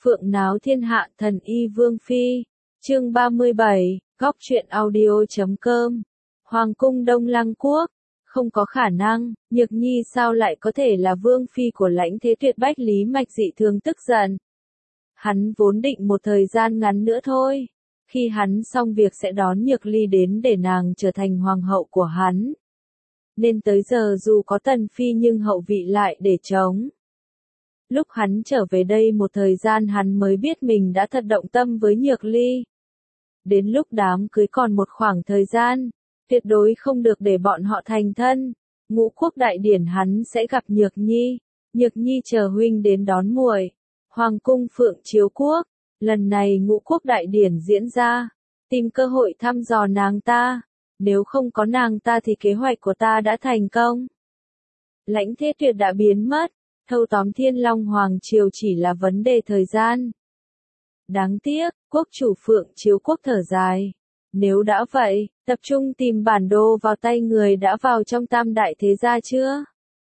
Phượng náo thiên hạ thần y Vương Phi. Chương 37, góc truyện audio.com. Hoàng cung Đông Lăng Quốc. Không có khả năng, Nhược Nhi sao lại có thể là Vương Phi của Lãnh Thế Tuyệt. Bách Lý Mạch dị thường tức giận. Hắn vốn định một thời gian ngắn nữa thôi. Khi hắn xong việc sẽ đón Nhược Ly đến để nàng trở thành hoàng hậu của hắn. Nên tới giờ dù có Tần Phi nhưng hậu vị lại để trống. Lúc hắn trở về đây một thời gian hắn mới biết mình đã thật động tâm với Nhược Ly. Đến lúc đám cưới còn một khoảng thời gian, tuyệt đối không được để bọn họ thành thân. Ngũ quốc đại điển hắn sẽ gặp Nhược Nhi. Nhược Nhi chờ huynh đến đón muội. Hoàng cung Phượng Chiếu Quốc. Lần này ngũ quốc đại điển diễn ra. Tìm cơ hội thăm dò nàng ta. Nếu không có nàng ta thì kế hoạch của ta đã thành công. Lãnh Thế Tuyệt đã biến mất. Thâu tóm Thiên Long Hoàng Triều chỉ là vấn đề thời gian. Đáng tiếc, quốc chủ Phượng Chiếu Quốc thở dài. Nếu đã vậy, tập trung tìm bản đồ vào tay người đã vào trong Tam Đại Thế Gia chưa?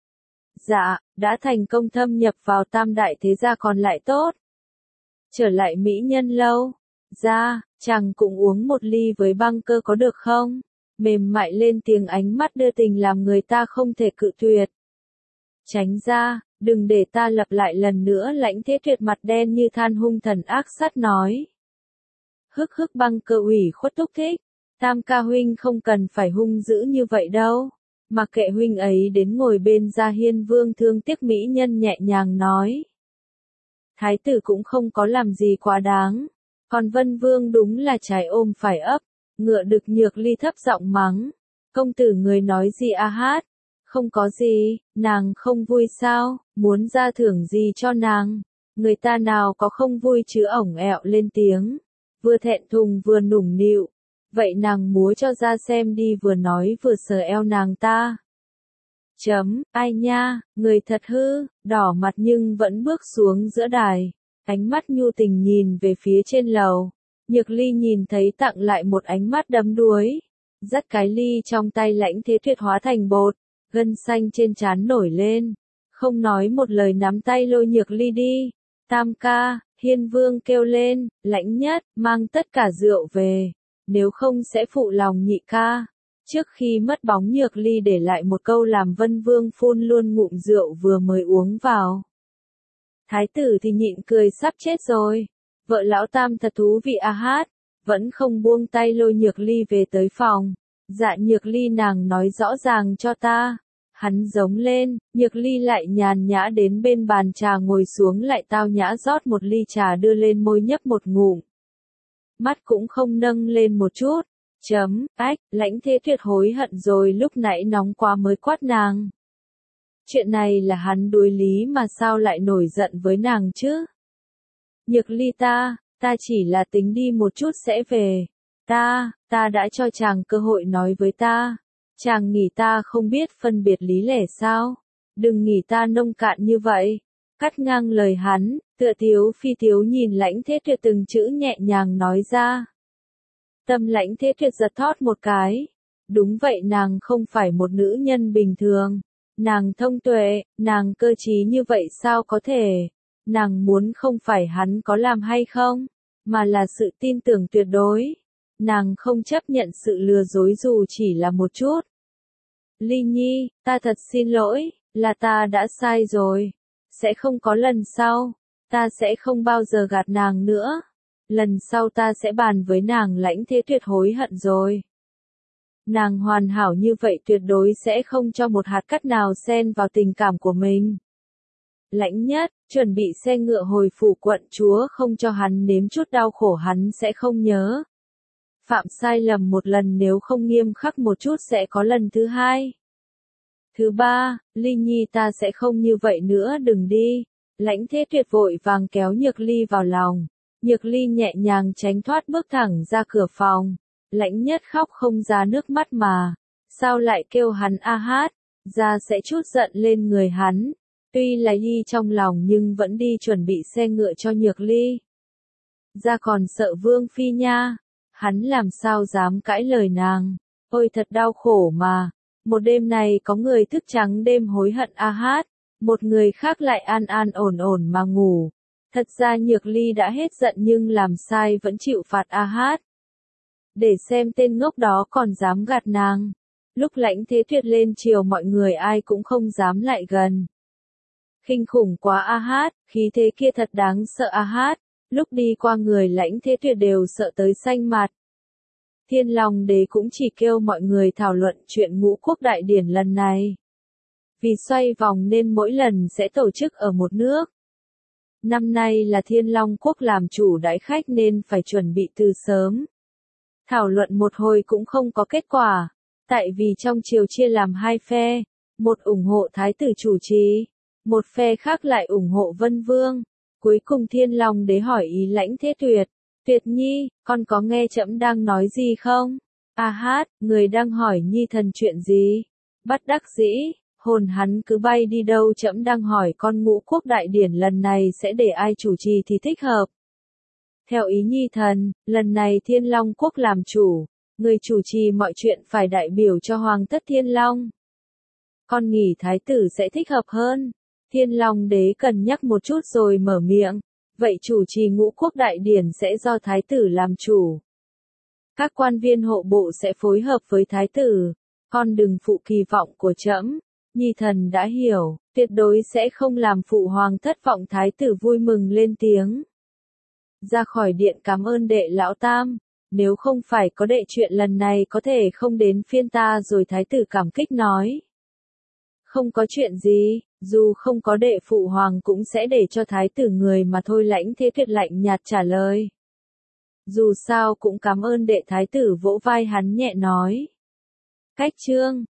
Dạ, đã thành công thâm nhập vào Tam Đại Thế Gia còn lại tốt. Trở lại Mỹ Nhân Lâu. Ra, chàng cũng uống một ly với băng cơ có được không? Mềm mại lên tiếng ánh mắt đưa tình làm người ta không thể cự tuyệt. Tránh ra, đừng để ta lặp lại lần nữa. Lãnh Thế Tuyệt mặt đen như than hung thần ác sát nói. Hức hức băng cơ ủy khuất thúc thích. Tam ca huynh không cần phải hung dữ như vậy đâu. Mặc kệ huynh ấy đến ngồi bên Gia Hiên Vương thương tiếc mỹ nhân nhẹ nhàng nói. Thái tử cũng không có làm gì quá đáng. Còn Vân Vương đúng là trái ôm phải ấp. Ngựa đực Nhược Ly thấp giọng mắng. Công tử người nói gì a hát? Không có gì, nàng không vui sao, muốn ra thưởng gì cho nàng. Người ta nào có không vui chứ ổng ẹo lên tiếng. Vừa thẹn thùng vừa nũng nịu. Vậy nàng múa cho ra xem đi vừa nói vừa sờ eo nàng ta. Ai nha, người thật hư, đỏ mặt nhưng vẫn bước xuống giữa đài. Ánh mắt nhu tình nhìn về phía trên lầu. Nhược Ly nhìn thấy tặng lại một ánh mắt đắm đuối. Dắt cái ly trong tay Lãnh Thế Tuyệt hóa thành bột. Gân xanh trên trán nổi lên. Không nói một lời nắm tay lôi Nhược Ly đi. Tam ca, Hiên Vương kêu lên, Lãnh Nhất, mang tất cả rượu về. Nếu không sẽ phụ lòng nhị ca. Trước khi mất bóng Nhược Ly để lại một câu làm Vân Vương phun luôn ngụm rượu vừa mới uống vào. Thái tử thì nhịn cười sắp chết rồi. Vợ lão Tam thật thú vị a hát. Vẫn không buông tay lôi Nhược Ly về tới phòng. Dạ Nhược Ly nàng nói rõ ràng cho ta. Hắn giống lên, Nhược Ly lại nhàn nhã đến bên bàn trà ngồi xuống lại tao nhã rót một ly trà đưa lên môi nhấp một ngụm. Mắt cũng không nâng lên một chút. Lãnh Thế Tuyệt hối hận rồi lúc nãy nóng quá mới quát nàng. Chuyện này là hắn đối lý mà sao lại nổi giận với nàng chứ? Nhược Ly ta chỉ là tính đi một chút sẽ về. Ta đã cho chàng cơ hội nói với ta. Chàng nghĩ ta không biết phân biệt lý lẽ sao? Đừng nghĩ ta nông cạn như vậy. Cắt ngang lời hắn, tựa tiếu phi tiếu nhìn Lãnh Thế Tuyệt từng chữ nhẹ nhàng nói ra. Tâm Lãnh Thế Tuyệt giật thót một cái. Đúng vậy nàng không phải một nữ nhân bình thường. Nàng thông tuệ, nàng cơ trí như vậy sao có thể? Nàng muốn không phải hắn có làm hay không, mà là sự tin tưởng tuyệt đối. Nàng không chấp nhận sự lừa dối dù chỉ là một chút. Ly Nhi, ta thật xin lỗi, là ta đã sai rồi. Sẽ không có lần sau. Ta sẽ không bao giờ gạt nàng nữa. Lần sau ta sẽ bàn với nàng. Lãnh Thế Tuyệt hối hận rồi. Nàng hoàn hảo như vậy tuyệt đối sẽ không cho một hạt cát nào xen vào tình cảm của mình. Lãnh Nhất, chuẩn bị xe ngựa hồi phủ quận chúa không cho hắn nếm chút đau khổ hắn sẽ không nhớ. Phạm sai lầm một lần nếu không nghiêm khắc một chút sẽ có lần thứ hai. Thứ ba, Ly Nhi ta sẽ không như vậy nữa đừng đi. Lãnh Thế Tuyệt vội vàng kéo Nhược Ly vào lòng. Nhược Ly nhẹ nhàng tránh thoát bước thẳng ra cửa phòng. Lãnh Nhất khóc không ra nước mắt mà. Sao lại kêu hắn a hát? Ra sẽ chút giận lên người hắn. Tuy là y trong lòng nhưng vẫn đi chuẩn bị xe ngựa cho Nhược Ly. Ra còn sợ Vương Phi nha. Hắn làm sao dám cãi lời nàng. Ôi thật đau khổ mà. Một đêm này có người thức trắng đêm hối hận a hát. Một người khác lại an an ổn ổn mà ngủ. Thật ra Nhược Ly đã hết giận nhưng làm sai vẫn chịu phạt A Hát. Để xem tên ngốc đó còn dám gạt nàng. Lúc Lãnh Thế Tuyệt lên triều mọi người ai cũng không dám lại gần. Kinh khủng quá A Hát, khí thế kia thật đáng sợ A Hát. Lúc đi qua người Lãnh Thế Tuyệt đều sợ tới xanh mặt. Thiên Long Đế cũng chỉ kêu mọi người thảo luận chuyện Ngũ Quốc Đại Điển lần này. Vì xoay vòng nên mỗi lần sẽ tổ chức ở một nước. Năm nay là Thiên Long Quốc làm chủ đãi khách nên phải chuẩn bị từ sớm. Thảo luận một hồi cũng không có kết quả, tại vì trong triều chia làm hai phe, một ủng hộ Thái tử chủ trì, một phe khác lại ủng hộ Vân Vương. Cuối cùng Thiên Long Đế hỏi ý Lãnh Thế Tuyệt, Tuyệt Nhi, con có nghe trẫm đang nói gì không? A Hát, người đang hỏi Nhi thần chuyện gì? Bất đắc dĩ, hồn hắn cứ bay đi đâu, trẫm đang hỏi con Ngũ Quốc Đại Điển lần này sẽ để ai chủ trì thì thích hợp. Theo ý Nhi thần, lần này Thiên Long Quốc làm chủ, người chủ trì mọi chuyện phải đại biểu cho Hoàng thất Thiên Long. Con nghĩ Thái tử sẽ thích hợp hơn. Thiên Long Đế cân nhắc một chút rồi mở miệng, vậy chủ trì Ngũ Quốc Đại Điển sẽ do Thái tử làm chủ. Các quan viên hộ bộ sẽ phối hợp với Thái tử, con đừng phụ kỳ vọng của trẫm. Nhi thần đã hiểu, tuyệt đối sẽ không làm phụ hoàng thất vọng. Thái tử vui mừng lên tiếng. Ra khỏi điện cảm ơn đệ lão tam, nếu không phải có đệ chuyện lần này có thể không đến phiên ta rồi. Thái tử cảm kích nói. Không có chuyện gì, dù không có đệ phụ hoàng cũng sẽ để cho thái tử người mà thôi. Lãnh Thế Tuyệt lạnh nhạt trả lời. Dù sao cũng cảm ơn đệ. Thái tử vỗ vai hắn nhẹ nói. Cách chương